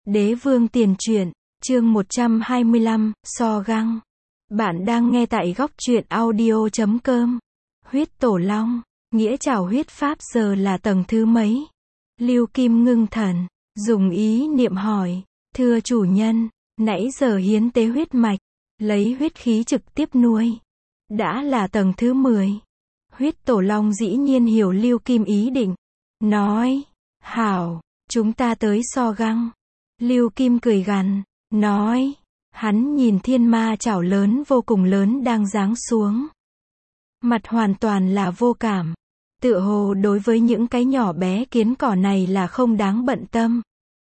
Đế vương tiền truyện, chương 125, So Găng. Bạn đang nghe tại góc truyện audio.com. Huyết Tổ Long, nghĩa trảo huyết pháp giờ là tầng thứ mấy? Lưu Kim ngưng thần, dùng ý niệm hỏi, thưa chủ nhân, nãy giờ hiến tế huyết mạch, lấy huyết khí trực tiếp nuôi. Đã là tầng thứ 10. Huyết Tổ Long dĩ nhiên hiểu Lưu Kim ý định. Nói, hảo, chúng ta tới So Găng. Lưu Kim cười gằn, nói, hắn nhìn thiên ma chảo lớn vô cùng lớn đang giáng xuống. Mặt hoàn toàn là vô cảm, tựa hồ đối với những cái nhỏ bé kiến cỏ này là không đáng bận tâm.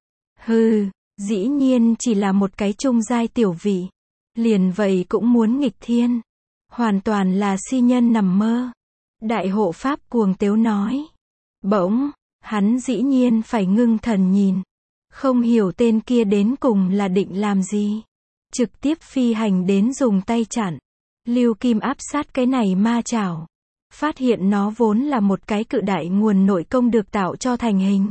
Hừ, dĩ nhiên chỉ là một cái trung giai tiểu vị, liền vậy cũng muốn nghịch thiên, hoàn toàn là si nhân nằm mơ. Đại hộ pháp cuồng tiếu nói. Bỗng, hắn dĩ nhiên phải ngưng thần nhìn. Không hiểu tên kia đến cùng là định làm gì. Trực tiếp phi hành đến dùng tay chặn. Lưu Kim áp sát cái này ma chảo. Phát hiện nó vốn là một cái cự đại nguồn nội công được tạo cho thành hình.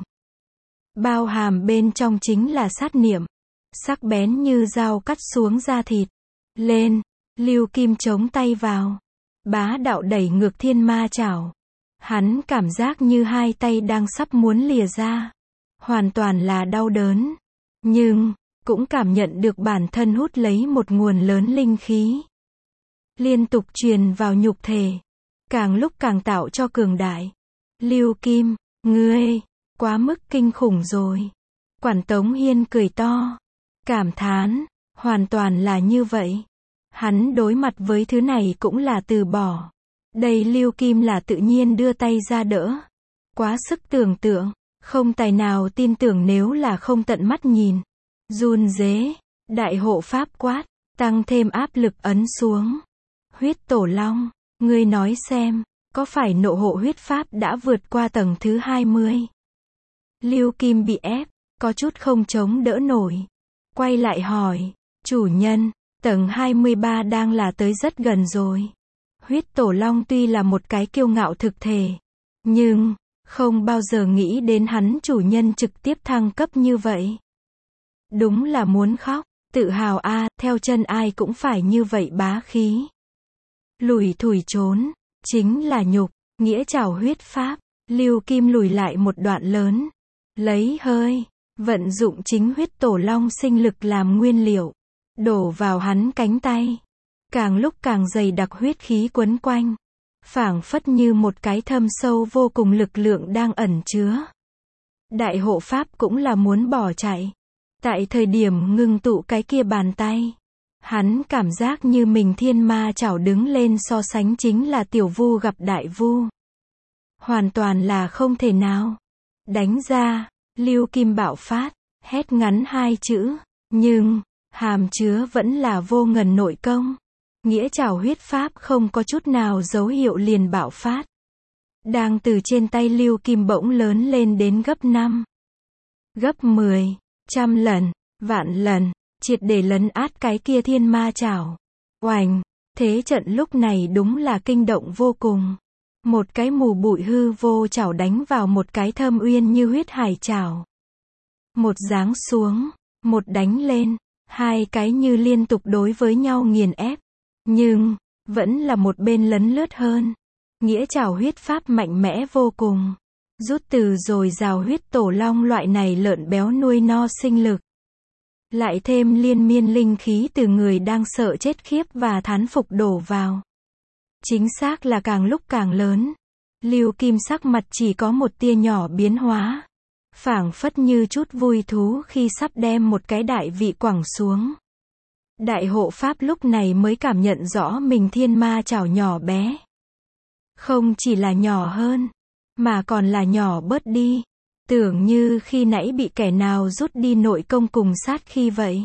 Bao hàm bên trong chính là sát niệm. Sắc bén như dao cắt xuống da thịt. Lên, Lưu Kim chống tay vào. Bá đạo đẩy ngược thiên ma chảo. Hắn cảm giác như hai tay đang sắp muốn lìa ra. Hoàn toàn là đau đớn. Nhưng, cũng cảm nhận được bản thân hút lấy một nguồn lớn linh khí. Liên tục truyền vào nhục thể. Càng lúc càng tạo cho cường đại. Lưu Kim, ngươi, quá mức kinh khủng rồi. Quản Tống Hiên cười to. Cảm thán, hoàn toàn là như vậy. Hắn đối mặt với thứ này cũng là từ bỏ. Đây Lưu Kim là tự nhiên đưa tay ra đỡ. Quá sức tưởng tượng. Không tài nào tin tưởng nếu là không tận mắt nhìn. Run rế, đại hộ pháp quát, tăng thêm áp lực ấn xuống. Huyết Tổ Long, ngươi nói xem, có phải nộ hộ huyết pháp đã vượt qua tầng thứ 20? Lưu Kim bị ép, có chút không chống đỡ nổi. Quay lại hỏi, chủ nhân, tầng 23 đang là tới rất gần rồi. Huyết Tổ Long tuy là một cái kiêu ngạo thực thể, nhưng không bao giờ nghĩ đến hắn chủ nhân trực tiếp thăng cấp như vậy. Đúng là muốn khóc, tự hào a, theo chân ai cũng phải như vậy bá khí. Lủi thủi trốn, chính là nhục, nghĩa trảo huyết pháp. Lưu Kim lùi lại một đoạn lớn, lấy hơi, vận dụng chính huyết tổ long sinh lực làm nguyên liệu, đổ vào hắn cánh tay. Càng lúc càng dày đặc huyết khí quấn quanh. Phảng phất như một cái thâm sâu vô cùng lực lượng đang ẩn chứa. Đại hộ pháp cũng là muốn bỏ chạy. Tại thời điểm ngưng tụ cái kia bàn tay, hắn cảm giác như mình thiên ma chảo đứng lên so sánh chính là tiểu vu gặp đại vu. Hoàn toàn là không thể nào. Đánh ra, Lưu Kim bạo phát, hét ngắn hai chữ, nhưng, hàm chứa vẫn là vô ngần nội công. Nghĩa trảo huyết pháp không có chút nào dấu hiệu liền bạo phát. Đang từ trên tay Lưu Kim bỗng lớn lên đến gấp 5, gấp 10, trăm lần, vạn lần, triệt để lấn át cái kia thiên ma chảo. Oành, thế trận lúc này đúng là kinh động vô cùng. Một cái mù bụi hư vô chảo đánh vào một cái thâm uyên như huyết hải chảo. Một giáng xuống, một đánh lên, hai cái như liên tục đối với nhau nghiền ép. Nhưng, vẫn là một bên lấn lướt hơn. Nghĩa trảo huyết pháp mạnh mẽ vô cùng. Rút từ rồi rào huyết tổ long loại này lợn béo nuôi no sinh lực. Lại thêm liên miên linh khí từ người đang sợ chết khiếp và thán phục đổ vào. Chính xác là càng lúc càng lớn. Lưu Kim sắc mặt chỉ có một tia nhỏ biến hóa. Phảng phất như chút vui thú khi sắp đem một cái đại vị quẳng xuống. Đại hộ pháp lúc này mới cảm nhận rõ mình thiên ma chảo nhỏ bé. Không chỉ là nhỏ hơn, mà còn là nhỏ bớt đi. Tưởng như khi nãy bị kẻ nào rút đi nội công cùng sát khi vậy.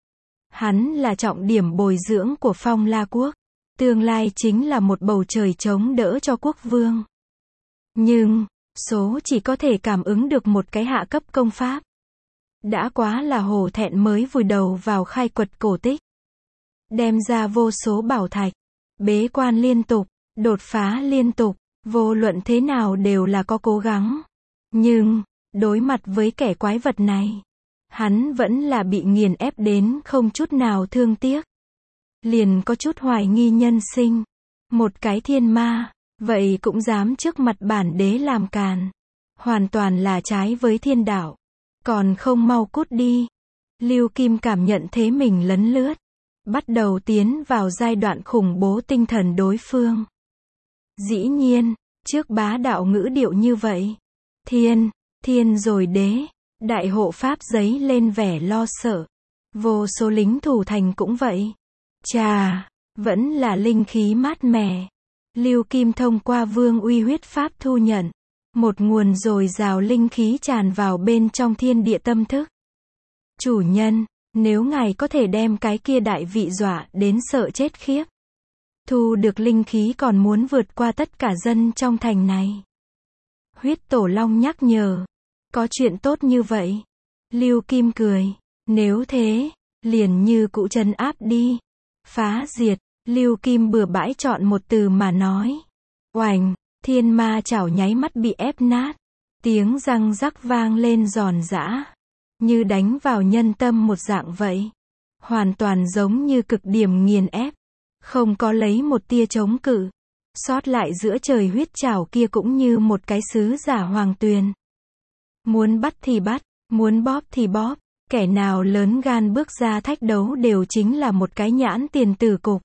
Hắn là trọng điểm bồi dưỡng của Phong La Quốc. Tương lai chính là một bầu trời chống đỡ cho quốc vương. Nhưng, số chỉ có thể cảm ứng được một cái hạ cấp công pháp. Đã quá là hổ thẹn mới vùi đầu vào khai quật cổ tích. Đem ra vô số bảo thạch. Bế quan liên tục, đột phá liên tục, vô luận thế nào đều là có cố gắng. Nhưng, đối mặt với kẻ quái vật này, Hắn vẫn là bị nghiền ép đến không chút nào thương tiếc. Liền có chút hoài nghi nhân sinh. Một cái thiên ma, vậy cũng dám trước mặt bản đế làm càn. Hoàn toàn là trái với thiên đạo. Còn không mau cút đi. Lưu Kim cảm nhận thế mình lấn lướt. Bắt đầu tiến vào giai đoạn khủng bố tinh thần đối phương. Dĩ nhiên, trước bá đạo ngữ điệu như vậy. Thiên rồi đế. Đại hộ pháp giấy lên vẻ lo sợ. Vô số lính thủ thành cũng vậy. Chà, vẫn là linh khí mát mẻ. Lưu Kim thông qua vương uy huyết pháp thu nhận. Một nguồn dồi dào linh khí tràn vào bên trong thiên địa tâm thức. Chủ nhân, nếu ngài có thể đem cái kia đại vị dọa đến sợ chết khiếp. Thu được linh khí còn muốn vượt qua tất cả dân trong thành này. Huyết Tổ Long nhắc nhở. Có chuyện tốt như vậy. Lưu Kim cười. Nếu thế, liền như cũ trấn áp đi. Phá diệt. Lưu Kim bừa bãi chọn một từ mà nói. Oành, thiên ma chảo nháy mắt bị ép nát. Tiếng răng rắc vang lên giòn giã. Như đánh vào nhân tâm một dạng vậy. Hoàn toàn giống như cực điểm nghiền ép. Không có lấy một tia chống cự. Sót lại giữa trời huyết chảo kia cũng như một cái sứ giả hoàng tuyền. Muốn bắt thì bắt, muốn bóp thì bóp. Kẻ nào lớn gan bước ra thách đấu đều chính là một cái nhãn tiền tử cục.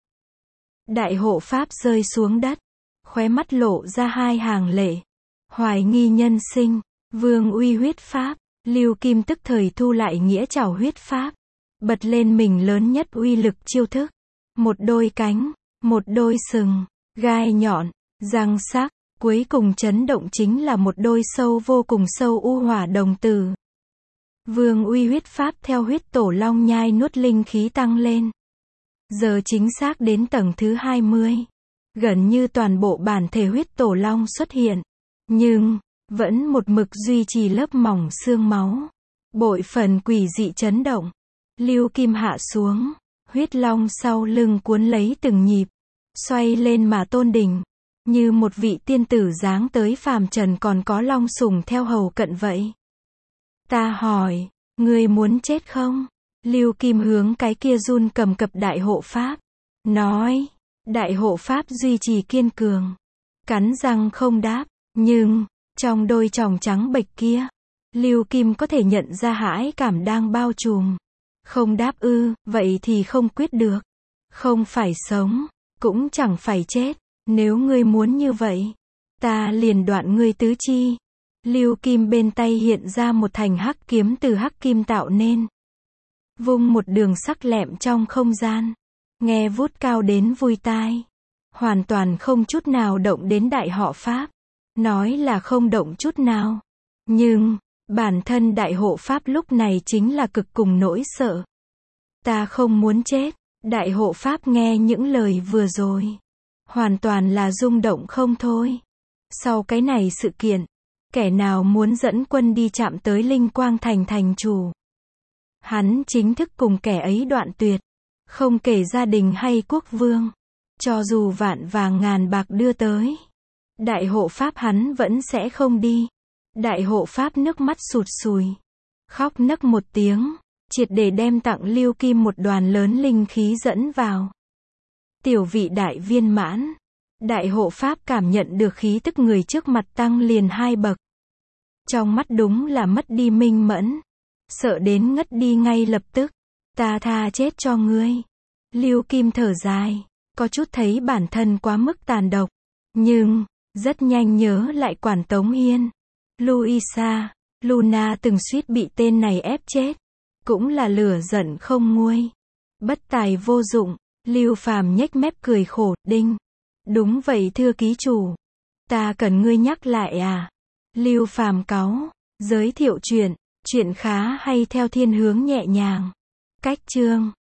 Đại hộ pháp rơi xuống đất. Khóe mắt lộ ra hai hàng lệ. Hoài nghi nhân sinh. Vương uy huyết pháp. Lưu Kim tức thời thu lại nghĩa trảo huyết pháp. Bật lên mình lớn nhất uy lực chiêu thức. Một đôi cánh, một đôi sừng, gai nhọn, răng sắc. Cuối cùng chấn động chính là một đôi sâu vô cùng sâu u hỏa đồng tử. Vương uy huyết pháp theo huyết tổ long nhai nuốt linh khí tăng lên. Giờ chính xác đến tầng thứ 20. Gần như toàn bộ bản thể huyết tổ long xuất hiện. Nhưng, vẫn một mực duy trì lớp mỏng xương máu. Bội phần quỷ dị chấn động. Lưu Kim hạ xuống. Huyết long sau lưng cuốn lấy từng nhịp. Xoay lên mà tôn đỉnh. Như một vị tiên tử giáng tới phàm trần còn có long sủng theo hầu cận vậy. Ta hỏi, ngươi muốn chết không? Lưu Kim hướng cái kia run cầm cập đại hộ pháp. Nói, đại hộ pháp duy trì kiên cường. Cắn răng không đáp, nhưng, trong đôi tròng trắng bệch kia, Lưu Kim có thể nhận ra hãi cảm đang bao trùm. Không đáp ư, vậy thì không quyết được. Không phải sống, cũng chẳng phải chết. Nếu ngươi muốn như vậy, ta liền đoạn ngươi tứ chi. Lưu Kim bên tay hiện ra một thành hắc kiếm từ hắc kim tạo nên. Vung một đường sắc lẹm trong không gian. Nghe vút cao đến vui tai. Hoàn toàn không chút nào động đến đại họ Pháp. Nói là không động chút nào. Nhưng, bản thân đại hộ Pháp lúc này chính là cực cùng nỗi sợ. Ta không muốn chết. Đại hộ Pháp nghe những lời vừa rồi. Hoàn toàn là rung động không thôi. Sau cái này sự kiện, kẻ nào muốn dẫn quân đi chạm tới Linh Quang Thành thành chủ. Hắn chính thức cùng kẻ ấy đoạn tuyệt. Không kể gia đình hay quốc vương. Cho dù vạn vàng ngàn bạc đưa tới. Đại hộ Pháp hắn vẫn sẽ không đi. Đại hộ Pháp nước mắt sụt sùi. Khóc nấc một tiếng. Triệt để đem tặng Lưu Kim một đoàn lớn linh khí dẫn vào. Tiểu vị đại viên mãn. Đại hộ Pháp cảm nhận được khí tức người trước mặt tăng liền 2 bậc. Trong mắt đúng là mất đi minh mẫn. Sợ đến ngất đi ngay lập tức. Ta tha chết cho ngươi. Lưu Kim thở dài. Có chút thấy bản thân quá mức tàn độc. Nhưng, rất nhanh nhớ lại quản Tống Hiên. Luisa, Luna từng suýt bị tên này ép chết. Cũng là lửa giận không nguôi. Bất tài vô dụng. Lưu Phàm nhếch mép cười khổ, đinh. Đúng vậy thưa ký chủ. Ta cần ngươi nhắc lại à? Lưu Phàm cáu. Giới thiệu chuyện khá hay theo thiên hướng nhẹ nhàng. Cách chương.